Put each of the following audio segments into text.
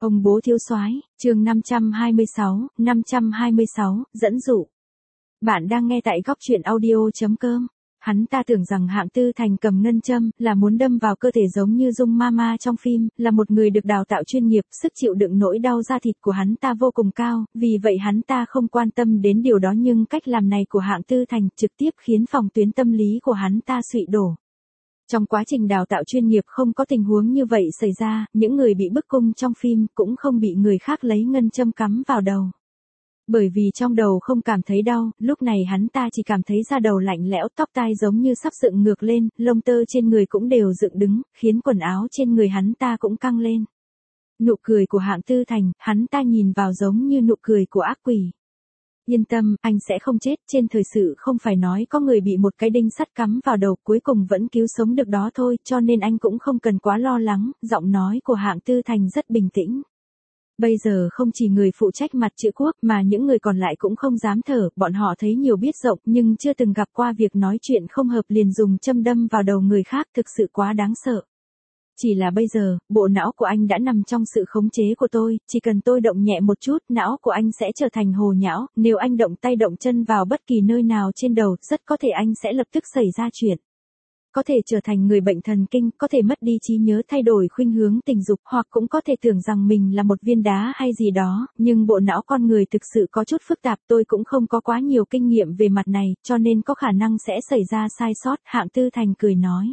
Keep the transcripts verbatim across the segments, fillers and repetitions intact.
Ông bố thiếu soái, chương năm trăm hai mươi sáu, năm trăm hai mươi sáu, dẫn dụ. Bạn đang nghe tại góc truyện audio chấm com. Hắn ta tưởng rằng Hạng Tư Thành cầm ngân châm là muốn đâm vào cơ thể giống như Dung Mama trong phim, là một người được đào tạo chuyên nghiệp, sức chịu đựng nỗi đau da thịt của hắn ta vô cùng cao, vì vậy hắn ta không quan tâm đến điều đó, nhưng cách làm này của Hạng Tư Thành trực tiếp khiến phòng tuyến tâm lý của hắn ta sụi đổ. Trong quá trình đào tạo chuyên nghiệp không có tình huống như vậy xảy ra, những người bị bức cung trong phim cũng không bị người khác lấy ngân châm cắm vào đầu. Bởi vì trong đầu không cảm thấy đau, lúc này hắn ta chỉ cảm thấy da đầu lạnh lẽo, tóc tai giống như sắp dựng ngược lên, lông tơ trên người cũng đều dựng đứng, khiến quần áo trên người hắn ta cũng căng lên. Nụ cười của Hạng Tư Thành, hắn ta nhìn vào giống như nụ cười của ác quỷ. Yên tâm, anh sẽ không chết, trên thời sự không phải nói có người bị một cái đinh sắt cắm vào đầu cuối cùng vẫn cứu sống được đó thôi, cho nên anh cũng không cần quá lo lắng, giọng nói của Hạng Tư Thành rất bình tĩnh. Bây giờ không chỉ người phụ trách mặt chữ quốc mà những người còn lại cũng không dám thở, bọn họ thấy nhiều biết rộng nhưng chưa từng gặp qua việc nói chuyện không hợp liền dùng châm đâm vào đầu người khác, thực sự quá đáng sợ. Chỉ là bây giờ, bộ não của anh đã nằm trong sự khống chế của tôi, chỉ cần tôi động nhẹ một chút, não của anh sẽ trở thành hồ nhão, nếu anh động tay động chân vào bất kỳ nơi nào trên đầu, rất có thể anh sẽ lập tức xảy ra chuyện. Có thể trở thành người bệnh thần kinh, có thể mất đi trí nhớ, thay đổi khuynh hướng tình dục, hoặc cũng có thể tưởng rằng mình là một viên đá hay gì đó, nhưng bộ não con người thực sự có chút phức tạp, tôi cũng không có quá nhiều kinh nghiệm về mặt này, cho nên có khả năng sẽ xảy ra sai sót, Hạng Tư Thành cười nói.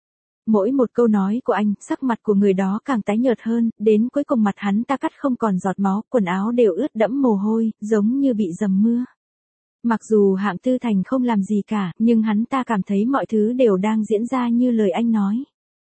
Mỗi một câu nói của anh, sắc mặt của người đó càng tái nhợt hơn, đến cuối cùng mặt hắn ta cắt không còn giọt máu, quần áo đều ướt đẫm mồ hôi, giống như bị dầm mưa. Mặc dù Hạng Tư Thành không làm gì cả, nhưng hắn ta cảm thấy mọi thứ đều đang diễn ra như lời anh nói.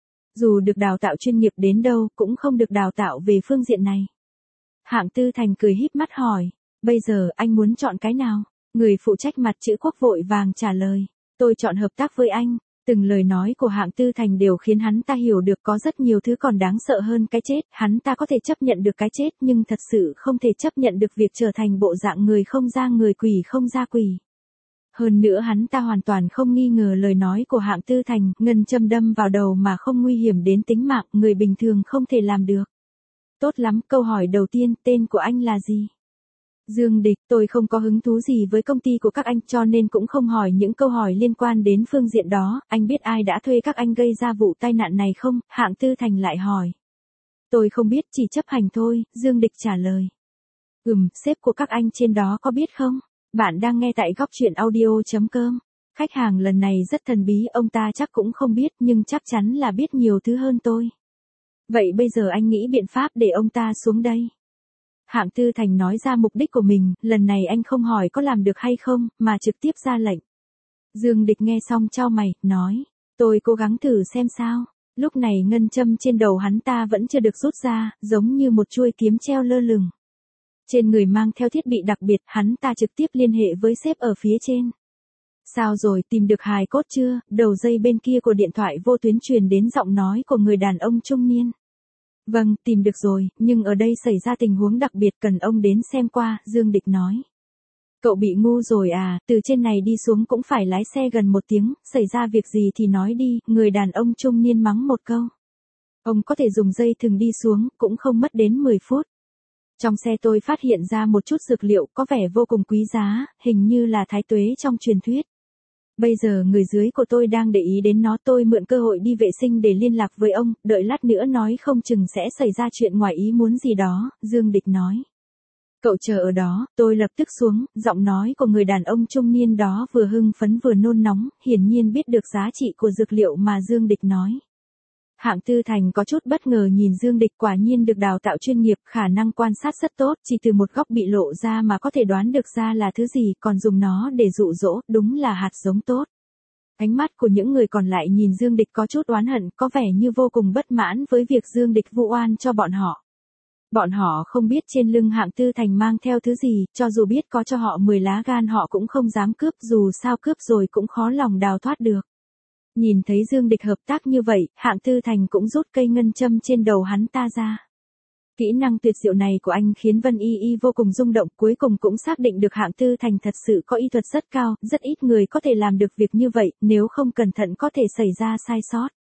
Dù được đào tạo chuyên nghiệp đến đâu, cũng không được đào tạo về phương diện này. Hạng Tư Thành cười híp mắt hỏi, bây giờ anh muốn chọn cái nào? Người phụ trách mặt chữ quốc vội vàng trả lời, tôi chọn hợp tác với anh. Từng lời nói của Hạng Tư Thành đều khiến hắn ta hiểu được có rất nhiều thứ còn đáng sợ hơn cái chết, hắn ta có thể chấp nhận được cái chết nhưng thật sự không thể chấp nhận được việc trở thành bộ dạng người không ra người quỷ không ra quỷ. Hơn nữa hắn ta hoàn toàn không nghi ngờ lời nói của Hạng Tư Thành, ngân châm đâm vào đầu mà không nguy hiểm đến tính mạng, người bình thường không thể làm được. Tốt lắm, câu hỏi đầu tiên, tên của anh là gì? Dương Địch, tôi không có hứng thú gì với công ty của các anh cho nên cũng không hỏi những câu hỏi liên quan đến phương diện đó, anh biết ai đã thuê các anh gây ra vụ tai nạn này không? Hạng Tư Thành lại hỏi. Tôi không biết, chỉ chấp hành thôi, Dương Địch trả lời. Ừm, sếp của các anh trên đó có biết không? Bạn đang nghe tại góc truyện audio chấm com. Khách hàng lần này rất thần bí, ông ta chắc cũng không biết nhưng chắc chắn là biết nhiều thứ hơn tôi. Vậy bây giờ anh nghĩ biện pháp để ông ta xuống đây. Hạng Tư Thành nói ra mục đích của mình, lần này anh không hỏi có làm được hay không, mà trực tiếp ra lệnh. Dương Địch nghe xong chau mày, nói, tôi cố gắng thử xem sao. Lúc này ngân châm trên đầu hắn ta vẫn chưa được rút ra, giống như một chuôi kiếm treo lơ lửng. Trên người mang theo thiết bị đặc biệt, hắn ta trực tiếp liên hệ với sếp ở phía trên. Sao rồi, tìm được hài cốt chưa? Đầu dây bên kia của điện thoại vô tuyến truyền đến giọng nói của người đàn ông trung niên. Vâng, tìm được rồi, nhưng ở đây xảy ra tình huống đặc biệt cần ông đến xem qua, Dương Địch nói. Cậu bị ngu rồi à, từ trên này đi xuống cũng phải lái xe gần một tiếng, xảy ra việc gì thì nói đi, người đàn ông trung niên mắng một câu. Ông có thể dùng dây thừng đi xuống, cũng không mất đến mười phút. Trong xe tôi phát hiện ra một chút dược liệu có vẻ vô cùng quý giá, hình như là thái tuế trong truyền thuyết. Bây giờ người dưới của tôi đang để ý đến nó, tôi mượn cơ hội đi vệ sinh để liên lạc với ông, đợi lát nữa nói không chừng sẽ xảy ra chuyện ngoài ý muốn gì đó, Dương Địch nói. Cậu chờ ở đó, tôi lập tức xuống, giọng nói của người đàn ông trung niên đó vừa hưng phấn vừa nôn nóng, hiển nhiên biết được giá trị của dược liệu mà Dương Địch nói. Hạng Tư Thành có chút bất ngờ nhìn Dương Địch, quả nhiên được đào tạo chuyên nghiệp, khả năng quan sát rất tốt, chỉ từ một góc bị lộ ra mà có thể đoán được ra là thứ gì, còn dùng nó để dụ dỗ, đúng là hạt giống tốt. Ánh mắt của những người còn lại nhìn Dương Địch có chút oán hận, có vẻ như vô cùng bất mãn với việc Dương Địch vu oan cho bọn họ. Bọn họ không biết trên lưng Hạng Tư Thành mang theo thứ gì, cho dù biết có cho họ mười lá gan họ cũng không dám cướp, dù sao cướp rồi cũng khó lòng đào thoát được. Nhìn thấy Dương Địch hợp tác như vậy, Hạng Tư Thành cũng rút cây ngân châm trên đầu hắn ta ra. Kỹ năng tuyệt diệu này của anh khiến Vân Y Y vô cùng rung động, cuối cùng cũng xác định được Hạng Tư Thành thật sự có y thuật rất cao, rất ít người có thể làm được việc như vậy, nếu không cẩn thận có thể xảy ra sai sót.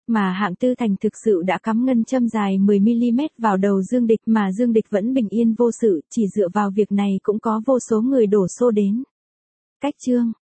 Mà Hạng Tư Thành thực sự đã cắm ngân châm dài mười mi-li-mét vào đầu Dương Địch mà Dương Địch vẫn bình yên vô sự, chỉ dựa vào việc này cũng có vô số người đổ xô đến. Cách chương